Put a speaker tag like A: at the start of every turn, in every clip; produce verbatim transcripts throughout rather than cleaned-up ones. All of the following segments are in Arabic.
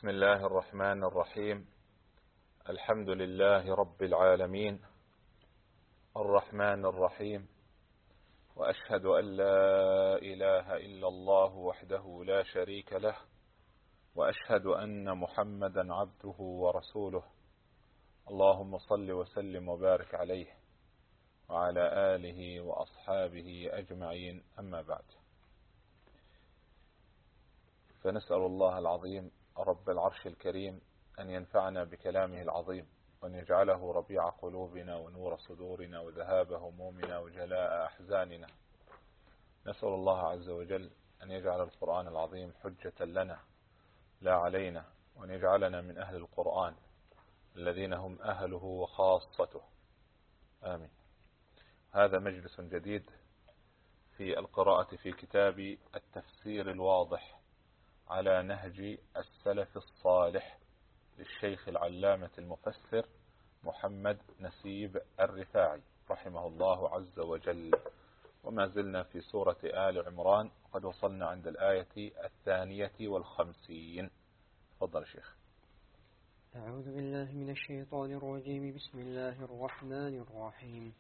A: بسم الله الرحمن الرحيم. الحمد لله رب العالمين الرحمن الرحيم، وأشهد أن لا إله إلا الله وحده لا شريك له، وأشهد أن محمدا عبده ورسوله. اللهم صل وسلم وبارك عليه وعلى آله وأصحابه أجمعين، أما بعد. فنسأل الله العظيم رب العرش الكريم أن ينفعنا بكلامه العظيم، وأن يجعله ربيع قلوبنا ونور صدورنا وذهاب همومنا وجلاء أحزاننا. نسأل الله عز وجل أن يجعل القرآن العظيم حجة لنا لا علينا، وأن يجعلنا من أهل القرآن الذين هم أهله وخاصته، آمين. هذا مجلس جديد في القراءة في كتاب التفسير الواضح على نهج السلف الصالح للشيخ العلامة المفسر محمد نسيب الرفاعي رحمه الله عز وجل. وما زلنا في سورة آل عمران، قد وصلنا عند الآية الثانية والخمسين. تفضل شيخ.
B: أعوذ بالله من الشيطان الرجيم. بسم الله الرحمن الرحيم.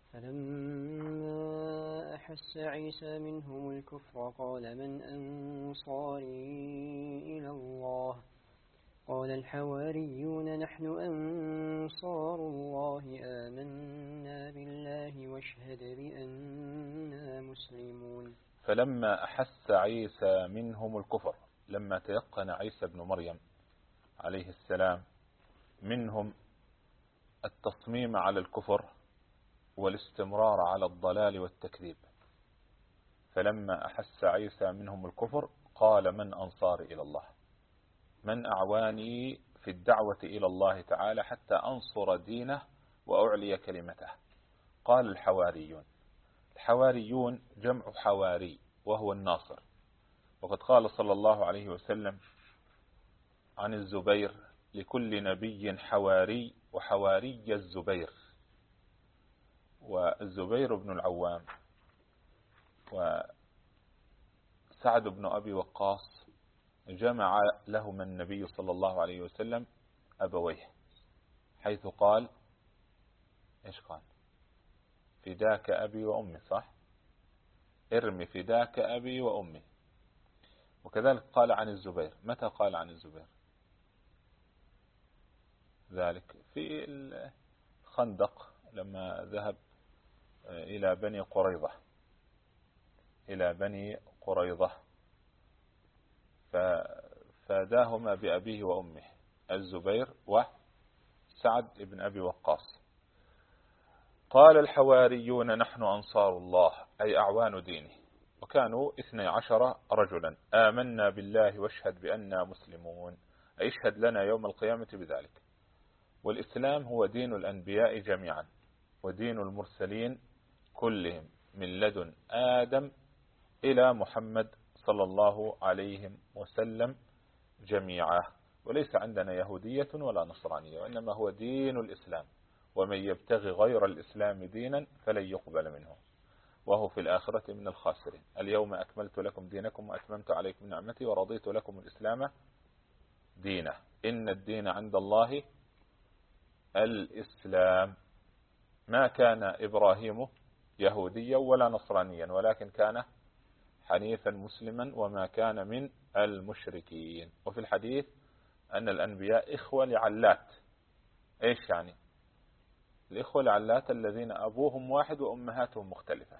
B: فلما أحس عيسى منهم الكفر قال من أنصاري إلى الله؟ قال الحواريون نحن أنصار الله، آمنا بالله واشهد بأننا مسلمون.
A: فلما أحس عيسى منهم الكفر، لما تيقن عيسى بن مريم عليه السلام منهم التصميم على الكفر والاستمرار على الضلال والتكذيب، فلما أحس عيسى منهم الكفر قال من أنصار إلى الله؟ من أعواني في الدعوة إلى الله تعالى حتى أنصر دينه وأعلي كلمته؟ قال الحواريون. الحواريون جمع حواري وهو الناصر، وقد قال صلى الله عليه وسلم عن الزبير لكل نبي حواري، وحواري الزبير. والزبير بن العوام وسعد بن أبي وقاص جمع لهما النبي صلى الله عليه وسلم أبويه، حيث قال إيش قال؟ فداك أبي وأمي، صح؟ ارمي فداك أبي وأمي. وكذلك قال عن الزبير. متى قال عن الزبير ذلك؟ في الخندق لما ذهب إلى بني قريظة إلى بني قريظة ففاداهما بأبيه وأمه، الزبير وسعد بن أبي وقاص. قال الحواريون نحن أنصار الله، أي أعوان دينه، وكانوا اثني عشر رجلا. آمنا بالله واشهد بأننا مسلمون، أي اشهد لنا يوم القيامة بذلك. والإسلام هو دين الأنبياء جميعا، ودين المرسلين كلهم من لدن آدم إلى محمد صلى الله عليه وسلم جميعا. وليس عندنا يهودية ولا نصرانية، وإنما هو دين الإسلام، ومن يبتغي غير الإسلام دينا فلن يقبل منه وهو في الآخرة من الخاسرين. اليوم أكملت لكم دينكم وأتممت عليكم نعمتي ورضيت لكم الإسلام دينا، إن الدين عند الله الإسلام. ما كان إبراهيم يهوديا ولا نصرانيا، ولكن كان حنيفا مسلما وما كان من المشركين. وفي الحديث أن الأنبياء إخوة لعلات. إيش يعني؟ الإخوة لعلات الذين أبوهم واحد وأمهاتهم مختلفة.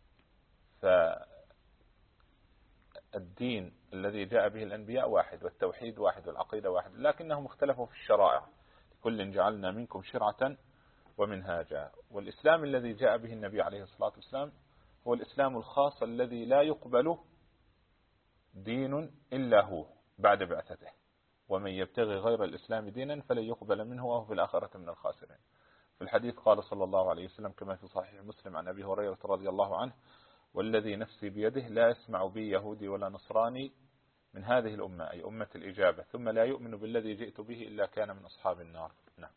A: فالدين الذي جاء به الأنبياء واحد، والتوحيد واحد، والعقيدة واحد، لكنهم اختلفوا في الشرائع. كل جعلنا منكم شرعة ومنهاجا. والإسلام الذي جاء به النبي عليه الصلاة والسلام هو الإسلام الخاص الذي لا يقبل دين إلا هو بعد بعثته، ومن يبتغي غير الإسلام دينا فلن يقبل منه وهو في الآخرة من الخاسرين. في الحديث قال صلى الله عليه وسلم كما في صحيح مسلم عن أبي هريرة رضي الله عنه والذي نفسي بيده لا يسمع بي يهودي ولا نصراني من هذه الأمة، أي أمة الإجابة، ثم لا يؤمن بالذي جئت به إلا كان من أصحاب النار. نعم.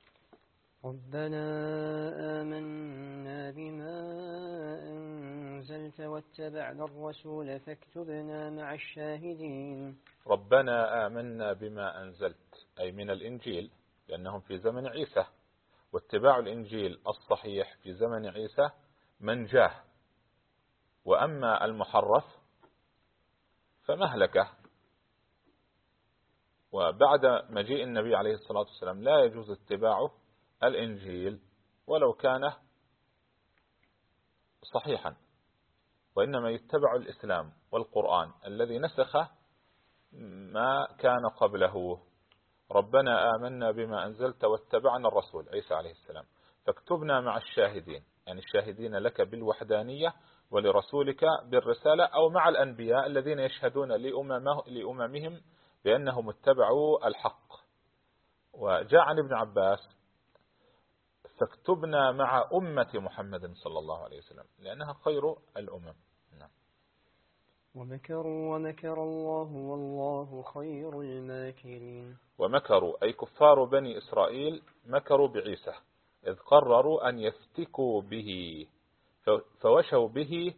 B: ربنا آمنا بما أنزلت أنزلت واتبعنا الرسول فاكتبنا مع الشاهدين.
A: ربنا آمنا بما أنزلت أي من الإنجيل، لأنهم في زمن عيسى، واتباع الإنجيل الصحيح في زمن عيسى منجاه، وأما المحرف فمهلكه. وبعد مجيء النبي عليه الصلاة والسلام لا يجوز اتباع الإنجيل ولو كان صحيحا، وإنما يتبع الإسلام والقرآن الذي نسخ ما كان قبله. ربنا آمنا بما أنزلت واتبعنا الرسول عيسى عليه السلام فاكتبنا مع الشاهدين، يعني الشاهدين لك بالوحدانية ولرسولك بالرسالة، أو مع الأنبياء الذين يشهدون لأممهم بأنهم اتبعوا الحق. وجاء عن ابن عباس فاكتبنا مع أمة محمد صلى الله عليه وسلم لأنها خير الأمم. نعم.
B: ومكروا ومكر الله والله خير الماكرين.
A: ومكروا أي كفار بني إسرائيل مكروا بعيسى إذ قرروا أن يفتكوا به، فوشوا به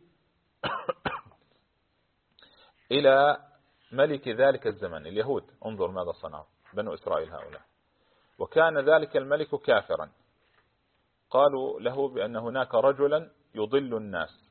A: إلى ملك ذلك الزمن اليهود. انظر ماذا صنعوا بنو إسرائيل هؤلاء. وكان ذلك الملك كافرا، قالوا له بأن هناك رجلا يضل الناس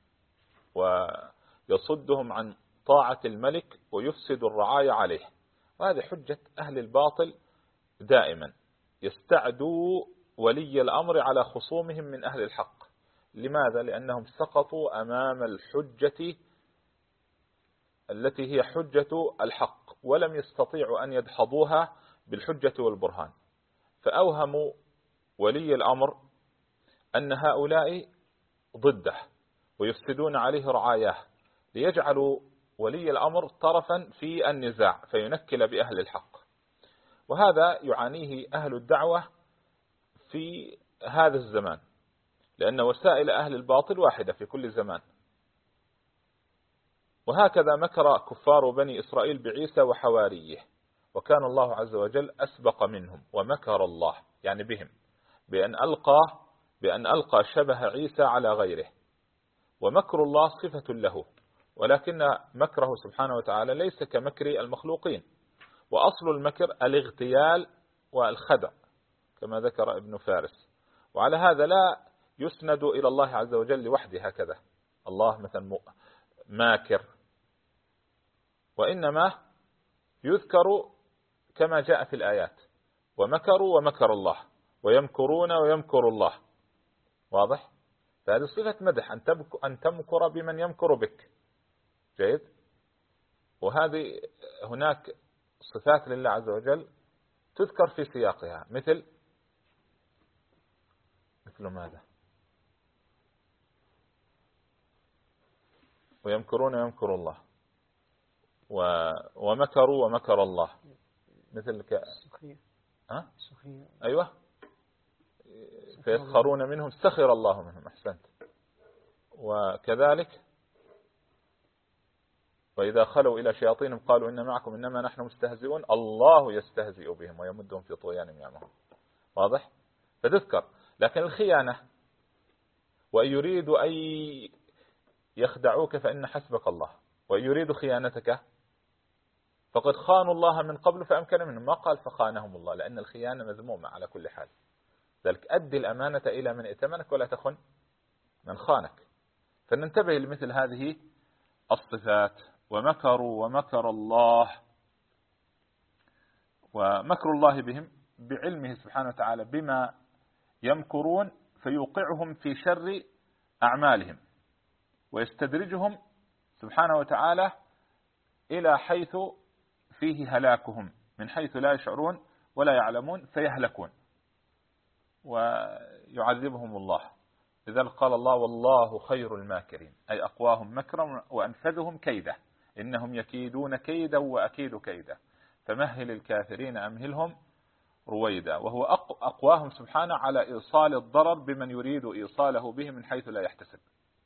A: ويصدهم عن طاعة الملك ويفسد الرعاية عليه. وهذه حجة أهل الباطل دائما، يستعدوا ولي الأمر على خصومهم من أهل الحق. لماذا؟ لأنهم سقطوا أمام الحجة التي هي حجة الحق، ولم يستطيعوا أن يدحضوها بالحجة والبرهان، فأوهموا ولي الأمر أن هؤلاء ضده ويفسدون عليه رعاياه، ليجعلوا ولي الأمر طرفا في النزاع فينكل بأهل الحق. وهذا يعانيه أهل الدعوة في هذا الزمان، لأن وسائل أهل الباطل واحدة في كل زمان. وهكذا مكر كفار بني إسرائيل بعيسى وحواريه، وكان الله عز وجل أسبق منهم. ومكر الله يعني بهم بأن ألقى بأن ألقى شبه عيسى على غيره. ومكر الله صفة له، ولكن مكره سبحانه وتعالى ليس كمكر المخلوقين. وأصل المكر الاغتيال والخدع كما ذكر ابن فارس. وعلى هذا لا يسند إلى الله عز وجل لوحده هكذا الله مثلا ماكر، وإنما يذكر كما جاء في الآيات ومكروا ومكر الله ويمكرون ويمكر الله. واضح؟ فهذه صفة مدح، أن تمكر بمن يمكر بك. جيد؟ وهذه هناك صفات لله عز وجل تذكر في سياقها، مثل مثل ماذا؟ ويمكرون ويمكر الله و... ومكروا ومكر الله، مثل ك... ها؟ أيوة، فيسخرون منهم سخر الله منهم. أحسنت. وكذلك وإذا خلوا إلى شياطينهم قالوا إن معكم إنما نحن مستهزئون الله يستهزئ بهم ويمدهم في طغيانهم يعمهون. واضح؟ فتذكر. لكن الخيانة وإن يريدوا أن يخدعوك فإن حسبك الله، وإن يريدوا خيانتك فقد خانوا الله من قبل فأمكن منهم. ما قال فخانهم الله، لأن الخيانة مذمومة على كل حال. ذلك أدي الأمانة إلى من ائتمنك ولا تخن من خانك. فننتبه لمثل هذه الصفات. ومكروا ومكر الله، ومكر الله بهم بعلمه سبحانه وتعالى بما يمكرون فيوقعهم في شر أعمالهم، ويستدرجهم سبحانه وتعالى إلى حيث فيه هلاكهم من حيث لا يشعرون ولا يعلمون فيهلكون ويعذبهم الله. لذلك قال الله والله خير الماكرين، أي أقواهم مكرا وأنفذهم كيدا، إنهم يكيدون كيدا وأكيد كيدا فمهل الكافرين أمهلهم رويدا. وهو أقواهم سبحانه على إيصال الضرر بمن يريد إيصاله به من حيث لا يحتسب.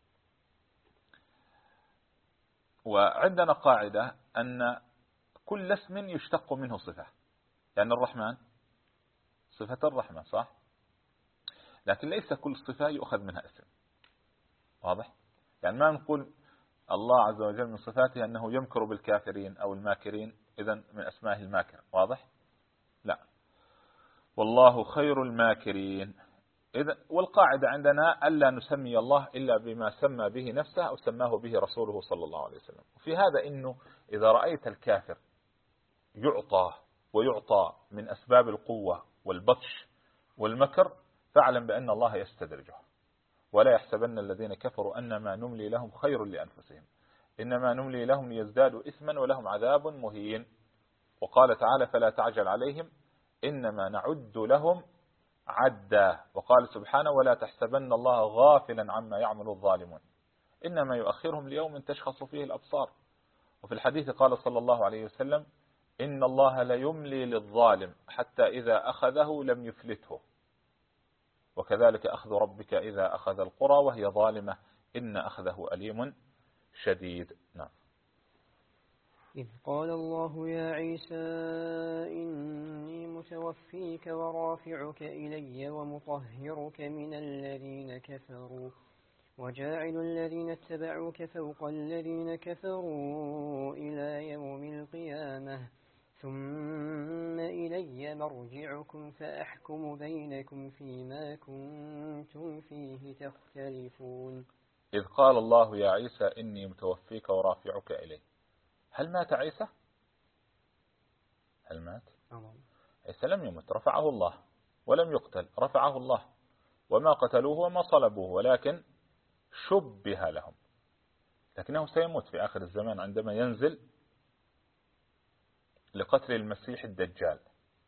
A: وعندنا قاعدة أن كل اسم يشتق منه صفة، يعني الرحمن صفة الرحمة صح، لكن ليس كل صفة يؤخذ منها اسم. واضح؟ يعني ما نقول الله عز وجل من صفاته أنه يمكر بالكافرين أو الماكرين، إذن من أسمائه الماكر. واضح؟ لا، والله خير الماكرين. إذن والقاعدة عندنا ألا نسمي الله إلا بما سمى به نفسه أو سماه به رسوله صلى الله عليه وسلم. وفي هذا إنه إذا رأيت الكافر يعطى ويعطى من أسباب القوة والبطش والمكر، فاعلم بأن الله يستدرجه. ولا يحسبن الذين كفروا أنما نملي لهم خير لأنفسهم إنما نملي لهم ليزدادوا إثما ولهم عذاب مهين. وقال تعالى فلا تعجل عليهم إنما نعد لهم عدا. وقال سبحانه ولا تحسبن الله غافلا عما يعمل الظالمون إنما يؤخرهم ليوم تشخص فيه الأبصار. وفي الحديث قال صلى الله عليه وسلم إن الله ليملي للظالم حتى إذا أخذه لم يفلته وكذلك أخذ ربك إذا أخذ القرى وهي ظالمة إن أخذه أليم شديد. نعم.
B: إذ قال الله يا عيسى إني متوفيك ورافعك إلي ومطهرك من الذين كفروا وجاعل الذين اتبعوك فوق الذين كفروا إلى يوم القيامة ثم إلي مرجعكم فأحكم بينكم فيما كنتم فيه تختلفون.
A: إذ قال الله يا عيسى إني متوفيك ورافعك إلي. هل مات عيسى؟ هل مات؟ عيسى لم يمت، رفعه الله، ولم يقتل، رفعه الله، وما قتلوه وما صلبوه، ولكن شبه لهم. لكنه سيموت في آخر الزمان عندما ينزل لقتل المسيح الدجال،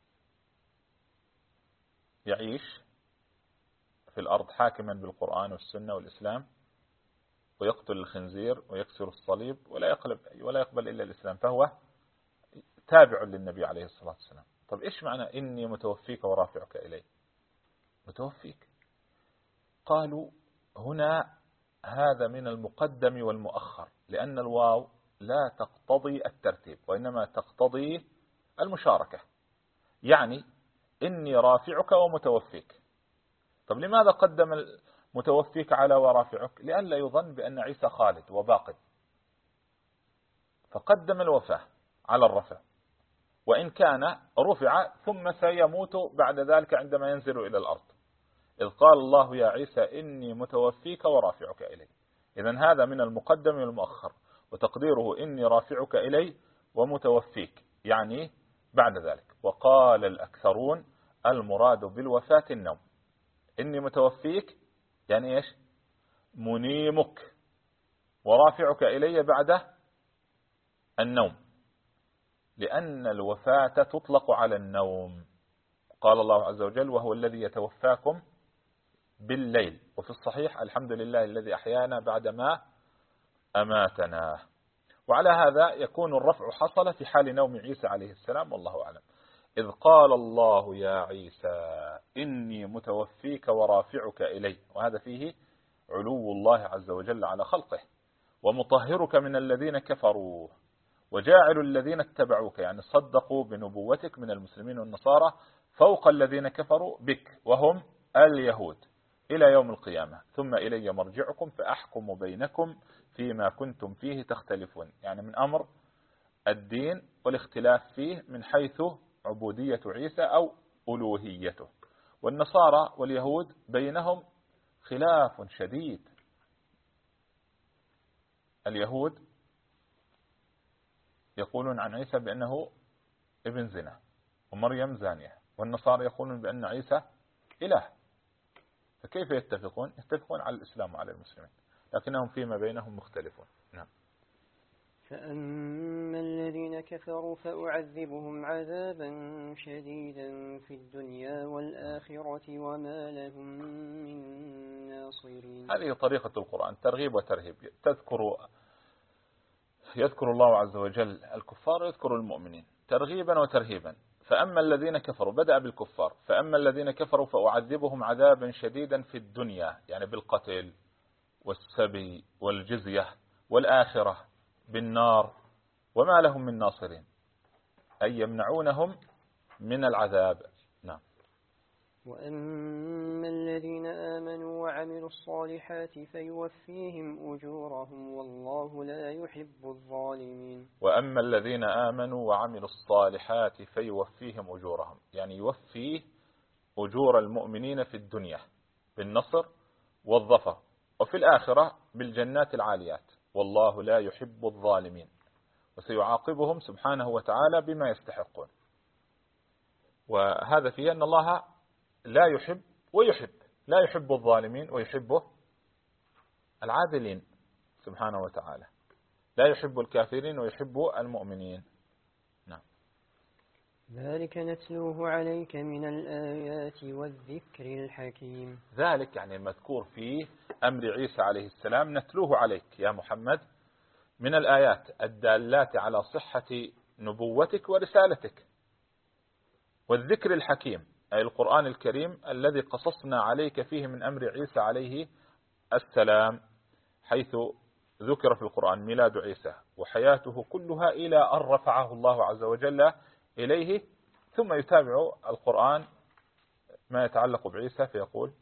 A: يعيش في الأرض حاكما بالقرآن والسنة والإسلام، ويقتل الخنزير ويكسر الصليب ولا يقبل, ولا يقبل إلا الإسلام، فهو تابع للنبي عليه الصلاة والسلام. طب إيش معنى إني متوفيك ورافعك إلي؟ متوفيك، قالوا هنا هذا من المقدم والمؤخر، لأن الواو لا تقتضي الترتيب وإنما تقتضي المشاركة، يعني إني رافعك ومتوفيك. طب لماذا قدم متوفيك على ورافعك؟ لئلا يظن بأن عيسى خالد وباقي، فقدم الوفاة على الرفع، وإن كان رفع ثم سيموت بعد ذلك عندما ينزل إلى الأرض. إذ قال الله يا عيسى إني متوفيك ورافعك إلي، إذن هذا من المقدم والمؤخر، وتقديره إني رافعك إلي ومتوفيك يعني بعد ذلك. وقال الأكثرون المراد بالوفاة النوم. إني متوفيك يعني إيش؟ منيمك، ورافعك إلي بعد النوم، لأن الوفاة تطلق على النوم. قال الله عز وجل وهو الذي يتوفاكم بالليل، وفي الصحيح الحمد لله الذي أحيانا بعدما أماتنا. وعلى هذا يكون الرفع حصل في حال نوم عيسى عليه السلام، والله أعلم. إذ قال الله يا عيسى إني متوفيك ورافعك إلي، وهذا فيه علو الله عز وجل على خلقه، ومطهرك من الذين كفروا وجاعل الذين اتبعوك يعني صدقوا بنبوتك من المسلمين والنصارى فوق الذين كفروا بك وهم اليهود إلى يوم القيامة ثم إلي مرجعكم فأحكم بينكم فيما كنتم فيه تختلفون، يعني من أمر الدين والاختلاف فيه من حيث عبودية عيسى أو ألوهيته. والنصارى واليهود بينهم خلاف شديد. اليهود يقولون عن عيسى بأنه ابن زنا ومريم زانية، والنصارى يقولون بأن عيسى إله، فكيف يتفقون؟ يتفقون على الإسلام وعلى المسلمين، لكنهم فيما بينهم مختلفون. نعم.
B: فأما الذين كفروا فأعذبهم عذابا شديدا في الدنيا والآخرة وما لهم من ناصرين.
A: هذه طريقة القرآن، ترغيب وترهيب. تذكر يذكر الله عز وجل الكفار ويذكر المؤمنين ترغيبا وترهيبا. فأما الذين كفروا، بدأ بالكفار، فأما الذين كفروا فأعذبهم عذابا شديدا في الدنيا يعني بالقتل والسبي والجزية، والآخرة بالنار وما لهم من ناصرين، أي يمنعونهم من العذاب. نعم.
B: وأما الذين آمنوا وعملوا الصالحات فيوفيهم أجورهم والله لا يحب الظالمين.
A: وأما الذين آمنوا وعملوا الصالحات فيوفيهم أجورهم، يعني يوفيه أجور المؤمنين في الدنيا بالنصر والظفر، وفي الآخرة بالجنات العاليات، والله لا يحب الظالمين، وسيعاقبهم سبحانه وتعالى بما يستحقون. وهذا فيه أن الله لا يحب ويحب، لا يحب الظالمين ويحبه العادلين سبحانه وتعالى، لا يحب الكافرين ويحب المؤمنين. نعم.
B: ذلك نتلوه عليك من الآيات والذكر الحكيم.
A: ذلك يعني المذكور فيه أمر عيسى عليه السلام نتلوه عليك يا محمد من الآيات الدالات على صحة نبوتك ورسالتك، والذكر الحكيم أي القرآن الكريم الذي قصصنا عليك فيه من أمر عيسى عليه السلام، حيث ذكر في القرآن ميلاد عيسى وحياته كلها إلى أن رفعه الله عز وجل إليه، ثم يتابع القرآن ما يتعلق بعيسى فيقول: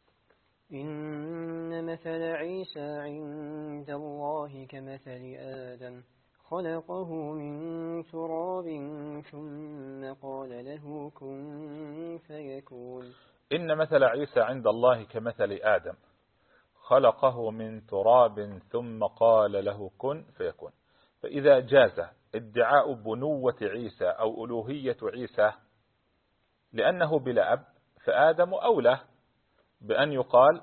B: إن مثل عيسى عند الله كمثل آدم خلقه من تراب ثم قال له كن فيكون.
A: إن مثل عيسى عند الله كمثل آدم خلقه من تراب ثم قال له كن فيكون. فإذا جاز ادعاء بنوة عيسى أو ألوهية عيسى لأنه بلا أب، فآدم أولى بأن يقال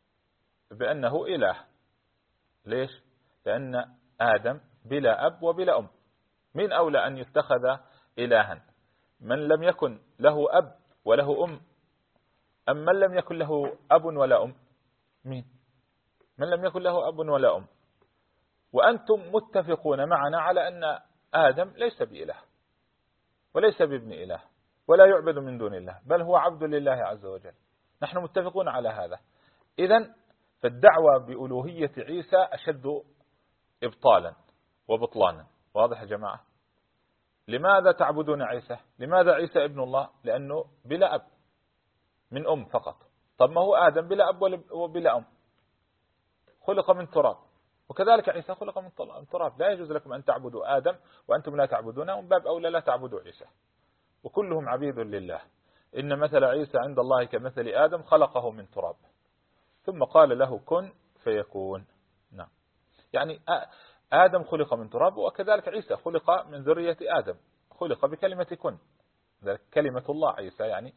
A: بأنه إله. ليش؟ لأن آدم بلا أب وبلا أم، من أولى أن يتخذ إلها؟ من لم يكن له أب وله أم، أم من لم يكن له أب ولا أم؟ مين؟ من لم يكن له أب ولا أم. وأنتم متفقون معنا على أن آدم ليس بإله وليس بابن إله ولا يعبد من دون الله، بل هو عبد لله عز وجل، نحن متفقون على هذا. إذن فالدعوة بألوهية عيسى أشد إبطالا وبطلانا. واضح يا جماعة؟ لماذا تعبدون عيسى؟ لماذا عيسى ابن الله؟ لأنه بلا أب، من أم فقط. طب ما هو آدم بلا أب وبلا أم، خلق من تراب، وكذلك عيسى خلق من تراب. لا يجوز لكم أن تعبدوا آدم وأنتم لا تعبدونه، من باب أولى لا تعبدوا عيسى، وكلهم عبيد لله. إن مثل عيسى عند الله كمثل آدم خلقه من تراب ثم قال له كن فيكون. نعم، يعني آدم خلق من تراب، وكذلك عيسى خلق من ذرية آدم، خلق بكلمة كن، ذلك كلمة الله عيسى، يعني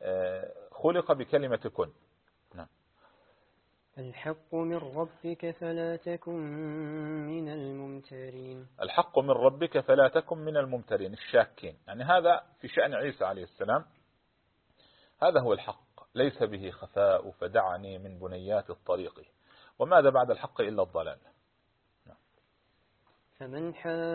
A: خلق بكلمة كن. نعم.
B: الحق من ربك فلا تكن من الممترين.
A: الحق من ربك فلا تكن من الممترين الشاكين، يعني هذا في شأن عيسى عليه السلام، هذا هو الحق، ليس به خفاء، فدعني من بنيات الطريق، وماذا بعد الحق إلا الضلال.
B: فمن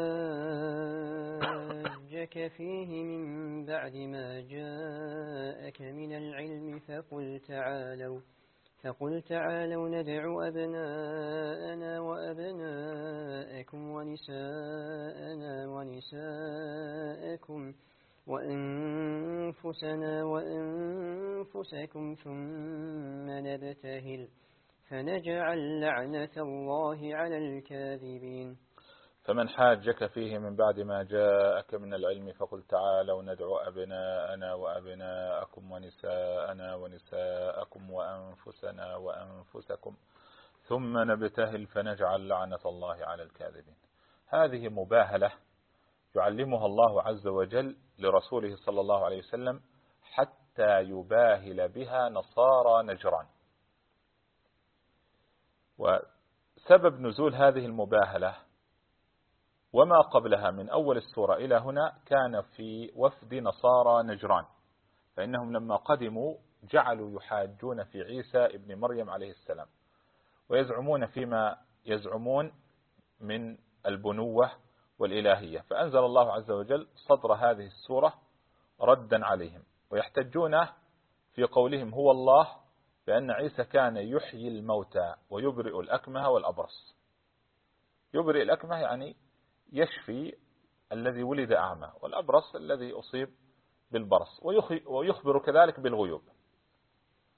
B: حاجك فيه من بعد ما جاءك من العلم فقل تعالوا فقل تعالوا ندع أبناءنا وأبناءكم ونساءنا ونساءكم وأنفسنا وأنفسكم ثم نبتهل فنجعل لعنة الله على الكاذبين.
A: فمن حاجك فيه من بعد ما جاءك من العلم فقل تعالوا ندعو أبناءنا وأبناءكم ونساءنا ونساءكم وأنفسنا وأنفسكم ثم نبتهل فنجعل لعنة الله على الكاذبين. هذه مباهلة يعلمها الله عز وجل لرسوله صلى الله عليه وسلم حتى يباهل بها نصارى نجران. وسبب نزول هذه المباهلة وما قبلها من أول السورة إلى هنا كان في وفد نصارى نجران، فإنهم لما قدموا جعلوا يحاجون في عيسى ابن مريم عليه السلام، ويزعمون فيما يزعمون من البنوة والإلهية، فأنزل الله عز وجل صدر هذه السورة ردا عليهم، ويحتجون في قولهم هو الله بأن عيسى كان يحيي الموتى ويبرئ الأكمه والأبرص. يبرئ الأكمه يعني يشفي الذي ولد أعمى، والأبرص الذي أصيب بالبرص، ويخبر كذلك بالغيوب.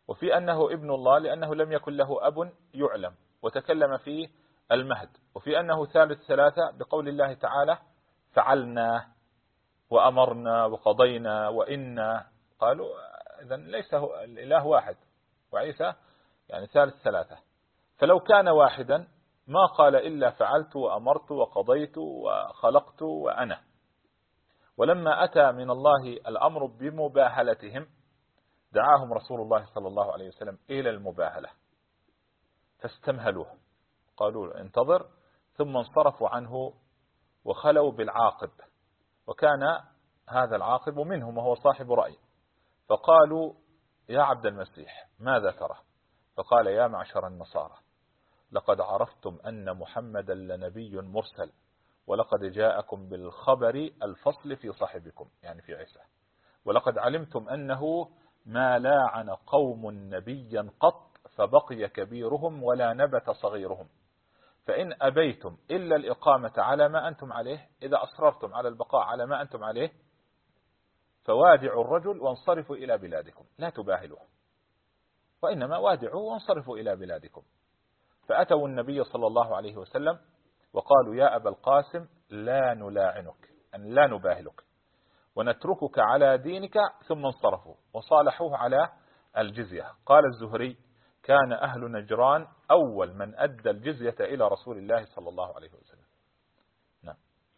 A: وفي أنه ابن الله لأنه لم يكن له أب يعلم وتكلم فيه المهد، وفي أنه ثالث ثلاثة بقول الله تعالى فعلنا وأمرنا وقضينا وإنا، قالوا إذن ليس هو الإله واحد، وعيسى يعني ثالث ثلاثة. فلو كان واحدا ما قال إلا فعلت وأمرت وقضيت وخلقت وأنا. ولما أتى من الله الأمر بمباهلتهم دعاهم رسول الله صلى الله عليه وسلم إلى المباهلة فاستمهلوه، قالوا انتظر، ثم انصرفوا عنه وخلوا بالعاقب، وكان هذا العاقب منهم وهو صاحب رأي، فقالوا يا عبد المسيح ماذا ترى؟ فقال يا معشر النصارى لقد عرفتم أن محمدا لنبي مرسل، ولقد جاءكم بالخبر الفصل في صاحبكم يعني في عيسى، ولقد علمتم أنه ما لاعن قوم نبيا قط فبقي كبيرهم ولا نبت صغيرهم، فإن أبيتم إلا الإقامة على ما أنتم عليه، إذا أصررتم على البقاء على ما أنتم عليه فوادعوا الرجل وانصرفوا إلى بلادكم، لا تباهلوه، وإنما وادعوا وانصرفوا إلى بلادكم. فأتوا النبي صلى الله عليه وسلم وقالوا يا أبا القاسم لا نلاعنك أن لا نباهلك ونتركك على دينك، ثم انصرفوا وصالحوه على الجزية. قال الزهري كان أهل نجران أول من أدى الجزية إلى رسول الله صلى الله عليه وسلم. نعم.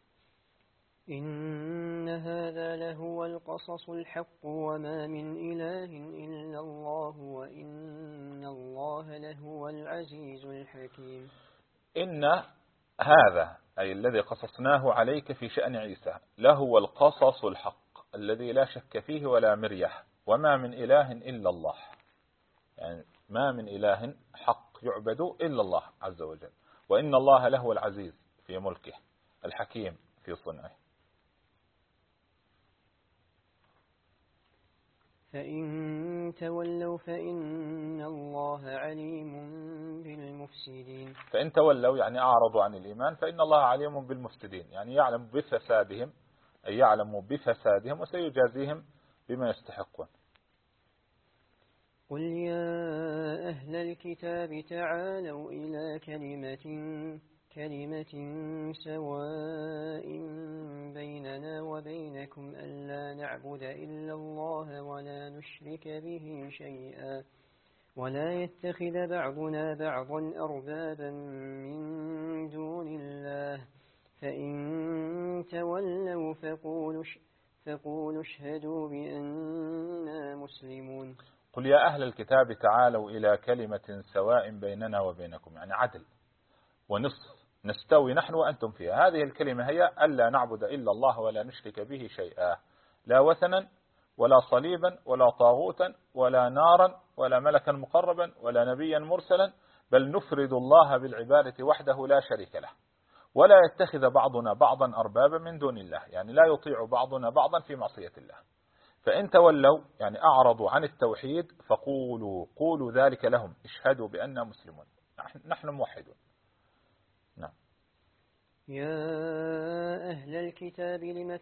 B: إن هذا لهو القصص الحق وما من إله إلا الله وإن الله لهو العزيز الحكيم.
A: إن هذا أي الذي قصصناه عليك في شأن عيسى لهو القصص الحق الذي لا شك فيه ولا مريح، وما من إله إلا الله، يعني ما من إله حق يعبد إلا الله عز وجل، وإن الله لهو العزيز في ملكه الحكيم في صنعه.
B: فإن تولوا فإن الله عليم بالمفسدين.
A: فإن تولوا يعني أعرضوا عن الإيمان فإن الله عليم بالمفسدين، يعني يعلم بفسادهم أي يعلم بفسادهم وسيجازيهم بما يستحقون.
B: قل يا أهل الكتاب تعالوا إلى كلمة كلمة سواء بيننا وبينكم ألا نعبد إلا الله ولا نشرك به شيئا ولا يتخذ بعضنا بعضا أربابا من دون الله فإن تولوا فقولوا فقولوا اشهدوا بأننا مسلمون.
A: قل يا أهل الكتاب تعالوا إلى كلمة سواء بيننا وبينكم، يعني عدل ونصف نستوي نحن وأنتم فيها. هذه الكلمة هي ألا نعبد إلا الله ولا نشرك به شيئا، لا وثنا ولا صليبا ولا طاغوتا ولا نارا ولا ملكا مقربا ولا نبيا مرسلا، بل نفرد الله بالعبادة وحده لا شريك له، ولا يتخذ بعضنا بعضا أربابا من دون الله، يعني لا يطيع بعضنا بعضا في معصية الله. فإن تولوا يعني أعرضوا عن التوحيد فقولوا قولوا ذلك لهم اشهدوا بأننا مسلمون، نحن موحدون. نعم.
B: يا أهل الكتاب لم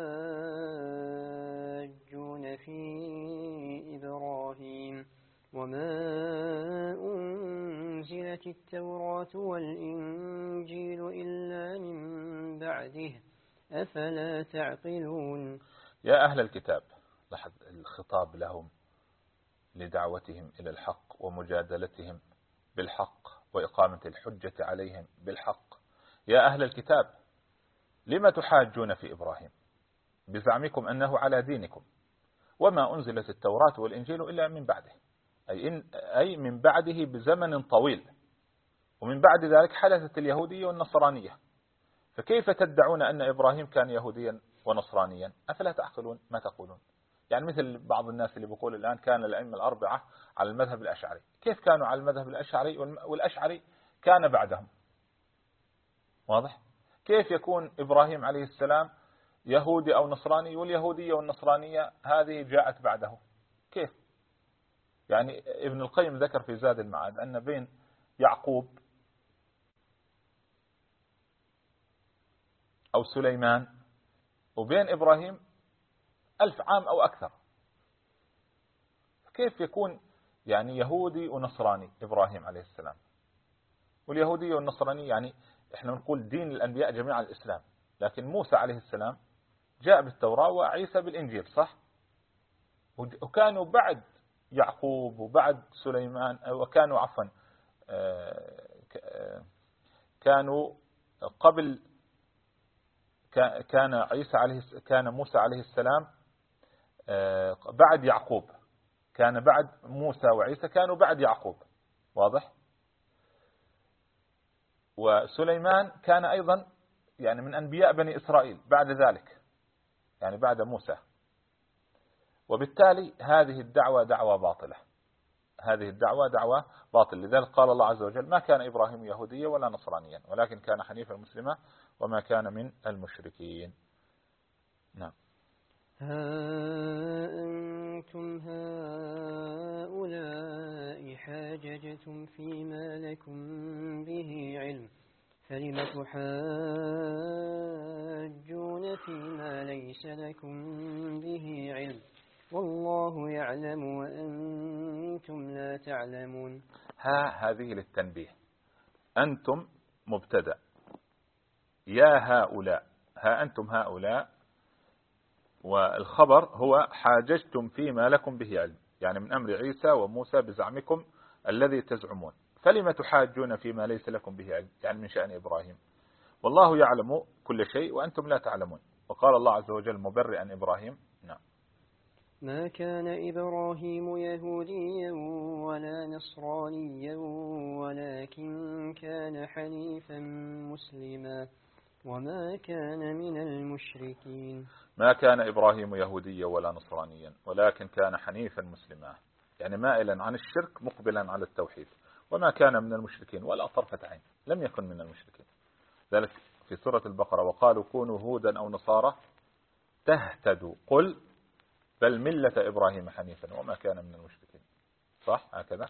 B: تحاجون في إبراهيم وما أنزلت التوراة والإنجيل إلا من بعده أفلا تعقلون.
A: يا أهل الكتاب، لاحظ الخطاب لهم لدعوتهم إلى الحق ومجادلتهم بالحق وإقامة الحجة عليهم بالحق. يا أهل الكتاب لما تحاجون في إبراهيم بزعمكم أنه على دينكم وما أنزلت التوراة والإنجيل إلا من بعده، أي, إن أي من بعده بزمن طويل، ومن بعد ذلك حدثت اليهودية والنصرانية، فكيف تدعون أن إبراهيم كان يهوديا ونصرانيا؟ أفلا تعقلون ما تقولون؟ يعني مثل بعض الناس اللي بيقول الآن كان الأئمة الأربعة على المذهب الأشعري، كيف كانوا على المذهب الأشعري والأشعري كان بعدهم؟ واضح؟ كيف يكون إبراهيم عليه السلام يهودي أو نصراني واليهودية والنصرانية هذه جاءت بعده؟ كيف؟ يعني ابن القيم ذكر في زاد المعاد أن بين يعقوب أو سليمان وبين إبراهيم ألف عام أو أكثر، كيف يكون يعني يهودي ونصراني إبراهيم عليه السلام، واليهودي والنصراني يعني إحنا نقول دين الأنبياء جميعا الإسلام، لكن موسى عليه السلام جاء بالتوراة وعيسى بالإنجيل، صح؟ وكانوا بعد يعقوب وبعد سليمان، وكانوا عفوا كانوا قبل، كان عيسى عليه كان موسى عليه السلام بعد يعقوب، كان بعد موسى وعيسى كانوا بعد يعقوب، واضح؟ وسليمان كان أيضا يعني من أنبياء بني إسرائيل بعد ذلك، يعني بعد موسى. وبالتالي هذه الدعوة دعوة باطلة، هذه الدعوة دعوة باطلة. لذلك قال الله عز وجل: ما كان إبراهيم يهوديا ولا نصرانيا ولكن كان حنيفا مسلما وما كان من المشركين. نعم.
B: ها أنتم هؤلاء حاججتم فيما لكم به علم فلم تحاجون فيما ليس لكم به علم والله يعلم وأنتم لا تعلمون.
A: ها هذه للتنبيه، أنتم مبتدأ، يا هؤلاء، ها أنتم هؤلاء، والخبر هو حاججتم فيما لكم به علم، يعني من أمر عيسى وموسى بزعمكم الذي تزعمون. فلم تحاجون فيما ليس لكم به علم، يعني من شأن إبراهيم، والله يعلم كل شيء وأنتم لا تعلمون. وقال الله عز وجل مبرئا إبراهيم: نعم.
B: ما كان إبراهيم يهوديا ولا نصرانيا ولكن كان حنيفا مسلما وما كان من المشركين.
A: ما كان إبراهيم يهوديا ولا نصرانيا ولكن كان حنيفا مسلما، يعني مائلا عن الشرك مقبلا على التوحيد، وما كان من المشركين ولا طرفة عين، لم يكن من المشركين. ذلك في سورة البقرة: وقالوا كونوا هودا أو نصارى تهتدوا قل بل ملة إبراهيم حنيفا وما كان من المشركين. صح هكذا؟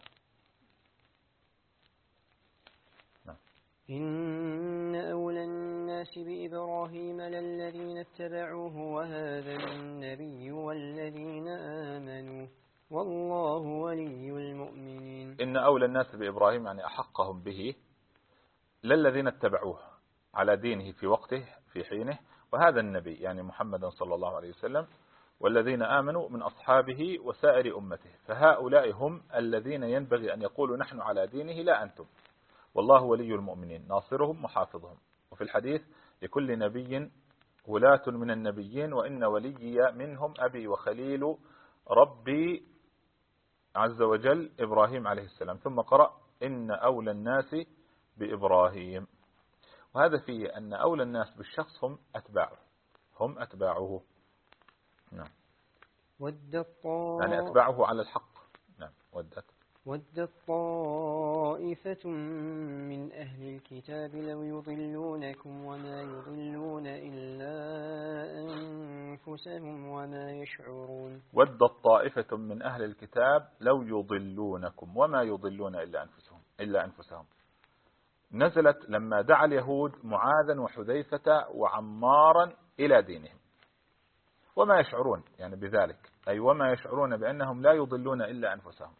A: نعم.
B: إن أولى الناس بإبراهيم للذين اتبعوه وهذا النبي والذين آمنوا والله ولي المؤمنين.
A: إن أولى الناس بإبراهيم يعني أحقهم به للذين اتبعوه على دينه في وقته في حينه، وهذا النبي يعني محمد صلى الله عليه وسلم، والذين آمنوا من أصحابه وسائر أمته، فهؤلاء هم الذين ينبغي أن يقولوا نحن على دينه لا أنتم، والله ولي المؤمنين ناصرهم محافظهم. وفي الحديث: لكل نبي ولاة من النبيين وإن ولي منهم أبي وخليل ربي عز وجل إبراهيم عليه السلام. ثم قرأ: إن أولى الناس بإبراهيم، وهذا فيه أن أولى الناس بالشخص هم أتباعه، هم أتباعه. نعم.
B: ودت
A: يعني أتباعه على الحق. نعم. ودت
B: ودت طائفة من أهل الكتاب لو يضلونكم وما يضلون إلا أنفسهم وما يشعرون.
A: ودت طائفة من أهل الكتاب لو يضلونكم وما يضلون إلا أنفسهم إلا أنفسهم. نزلت لما دعا اليهود معاذا وحذيفة وعمارا إلى دينهم، وما يشعرون يعني بذلك، أي وما يشعرون بأنهم لا يضلون إلا أنفسهم.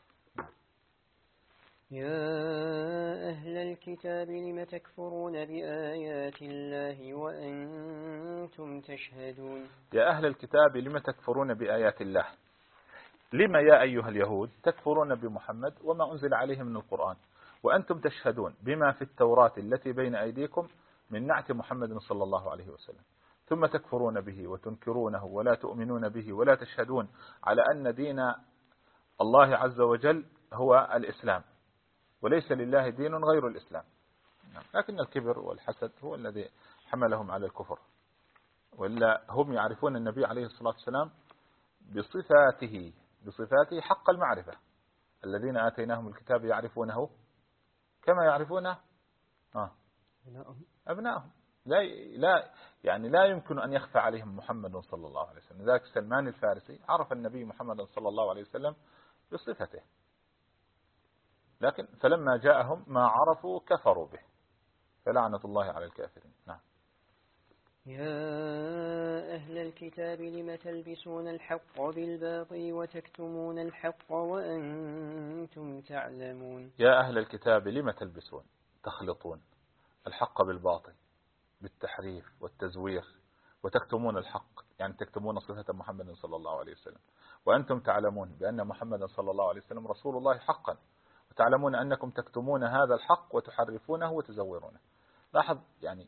B: يا أهل الكتاب لم تكفرون بآيات الله وأنتم تشهدون.
A: يا أهل الكتاب لم تكفرون بآيات الله. لما يا أيها اليهود تكفرون بمحمد وما أنزل عليه من القرآن وأنتم تشهدون بما في التوراة التي بين أيديكم من نعت محمد صلى الله عليه وسلم، ثم تكفرون به وتنكرونه ولا تؤمنون به ولا تشهدون على أن دين الله عز وجل هو الإسلام وليس لله دين غير الإسلام. لكن الكبر والحسد هو الذي حملهم على الكفر، وإلا هم يعرفون النبي عليه الصلاة والسلام بصفاته بصفاته حق المعرفة. الذين آتيناهم الكتاب يعرفونه كما يعرفون آه أبنائهم. لا لا يعني لا يمكن أن يخفى عليهم محمد صلى الله عليه وسلم. ذلك سلمان الفارسي عرف النبي محمد صلى الله عليه وسلم بصفته، لكن فلما جاءهم ما عرفوا كفروا به، فلعنة الله على الكافرين. نعم.
B: يا أهل الكتاب الكتاب لم تلبسون الحق بالباطل وتكتمون الحق وأنتم تعلمون.
A: يا أهل الكتاب لم تلبسون تخلطون الحق بالباطل بالتحريف والتزوير وتكتمون الحق، يعني تكتمون صفة محمد صلى الله عليه وسلم، وأنتم تعلمون بأن محمد صلى الله عليه وسلم رسول الله حقا، وتعلمون أنكم تكتمون هذا الحق وتحرفونه وتزورونه. لاحظ يعني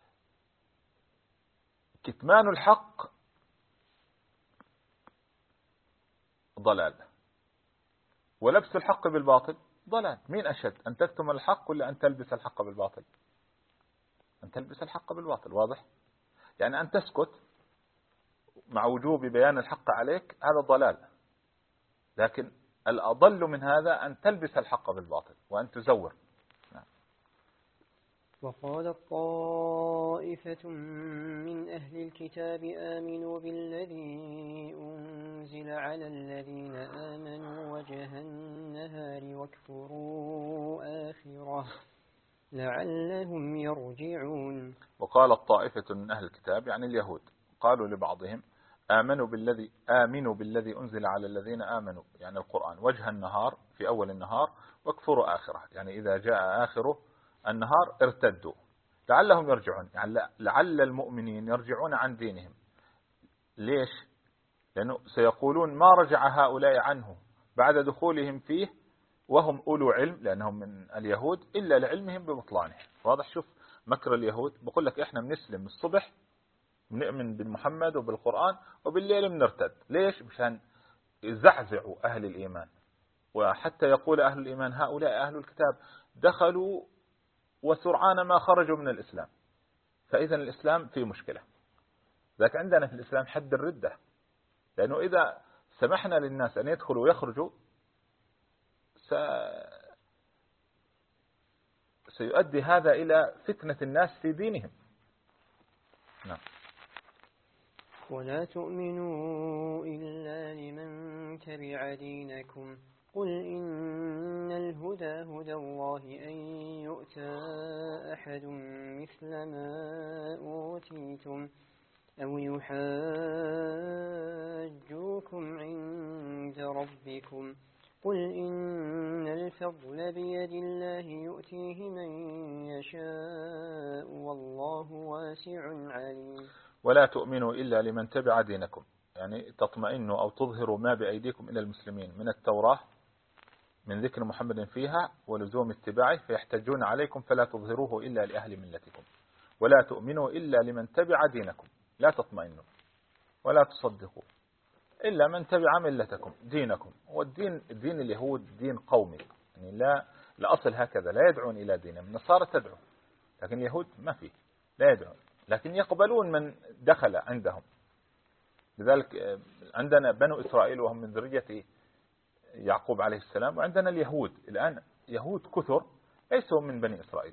A: كتمان الحق ضلال، ولبس الحق بالباطل ضلال. مين أشد، أن تكتم الحق ولا أن تلبس الحق بالباطل؟ أن تلبس الحق بالباطل، واضح؟ يعني أن تسكت مع وجوب بيان الحق عليك هذا ضلال، لكن الأضل من هذا أن تلبس الحق بالباطل وأن تزور. نعم.
B: وقال طائفة من أهل الكتاب آمنوا بالذي أنزل على الذين آمنوا وجه النهار واكفروا آخره لعلهم يرجعون.
A: وقال الطائفة من أهل الكتاب يعني اليهود قالوا لبعضهم آمنوا بالذي آمنوا بالذي أنزل على الذين آمنوا، يعني القرآن، وجه النهار في أول النهار واكفروا آخره، يعني إذا جاء آخره النهار ارتدوا لعلهم يرجعون، يعني لعل المؤمنين يرجعون عن دينهم. ليش؟ لأنه سيقولون ما رجع هؤلاء عنه بعد دخولهم فيه وهم أولو علم، لأنهم من اليهود، إلا لعلمهم ببطلانه. واضح؟ شوف مكر اليهود، بقول لك إحنا بنسلم الصبح بنؤمن بالمحمد وبالقرآن وبالليل بنرتد. ليش؟ مشان يزعزعوا أهل الإيمان، وحتى يقول أهل الإيمان هؤلاء أهل الكتاب دخلوا وسرعان ما خرجوا من الإسلام، فإذا الإسلام فيه مشكلة. ذاك عندنا في الإسلام حد الردة، لأنه إذا سمحنا للناس أن يدخلوا ويخرجوا س... سيؤدي هذا إلى فتنة الناس في دينهم. نعم.
B: ولا تؤمنوا إلا لمن تبع دينكم قل إن الهدى هدى الله أن يؤتى أحد مثل ما أوتيتم أو يحاجوكم عند ربكم قل إن الفضل بيد الله يؤتيه من يشاء والله واسع عليم.
A: ولا تؤمنوا إلا لمن تبع دينكم، يعني تطمئنوا أو تظهروا ما بأيديكم إلى المسلمين من التوراة من ذكر محمد فيها ولزوم اتباعه، فيحتجون عليكم فلا تظهروه إلا لأهل ملتكم. ولا تؤمنوا إلا لمن تبع دينكم، لا تطمئنوا ولا تصدقوا إلا من تبع ملتكم دينكم. والدين دين اليهود دين قومي، يعني لا الأصل هكذا، لا يدعون إلى دينهم. النصارى تدعو، لكن اليهود ما فيه، لا يدعون، لكن يقبلون من دخل عندهم. لذلك عندنا بنو إسرائيل وهم من ذرية يعقوب عليه السلام، وعندنا اليهود الآن يهود كثر ليسوا من بني إسرائيل.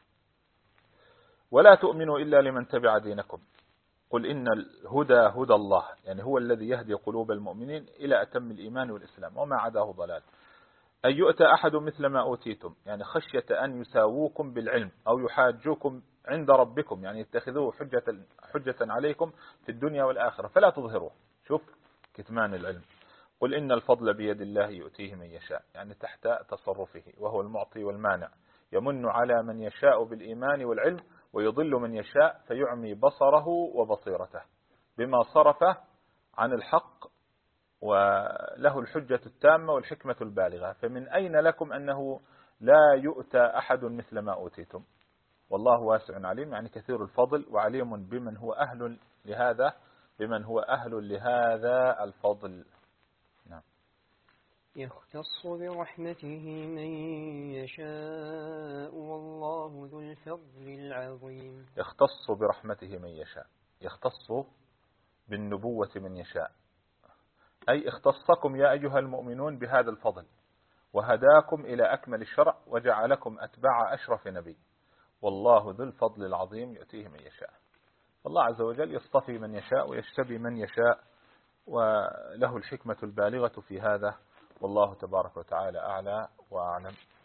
A: ولا تؤمنوا إلا لمن تبع دينكم قل إن الهدى هدى الله، يعني هو الذي يهدي قلوب المؤمنين إلى أتم الإيمان والإسلام وما عداه ضلال. أن يؤتى أحد مثل ما أوتيتم، يعني خشية أن يساووكم بالعلم أو يحاجوكم عند ربكم، يعني يتخذوه حجة, حجة عليكم في الدنيا والآخرة فلا تظهروه. شوف كتمان العلم. قل إن الفضل بيد الله يؤتيه من يشاء، يعني تحت تصرفه، وهو المعطي والمانع، يمن على من يشاء بالإيمان والعلم ويضل من يشاء فيعمي بصره وبصيرته بما صرفه عن الحق، وله الحجة التامة والحكمة البالغة. فمن أين لكم أنه لا يؤتى أحد مثل ما أوتيتم؟ والله واسع عليم، يعني كثير الفضل وعليم بمن هو أهل لهذا بمن هو أهل لهذا الفضل. نعم.
B: يختص برحمته من يشاء والله ذو الفضل العظيم.
A: يختص برحمته من يشاء، يختص بالنبوة من يشاء، أي اختصكم يا أيها المؤمنون بهذا الفضل وهداكم إلى أكمل الشرع وجعلكم أتباع أشرف نبي، والله ذو الفضل العظيم يؤتيه من يشاء. الله عز وجل يصطفي من يشاء ويجتبي من يشاء، وله الحكمة البالغة في هذا، والله تبارك وتعالى أعلى وأعلم.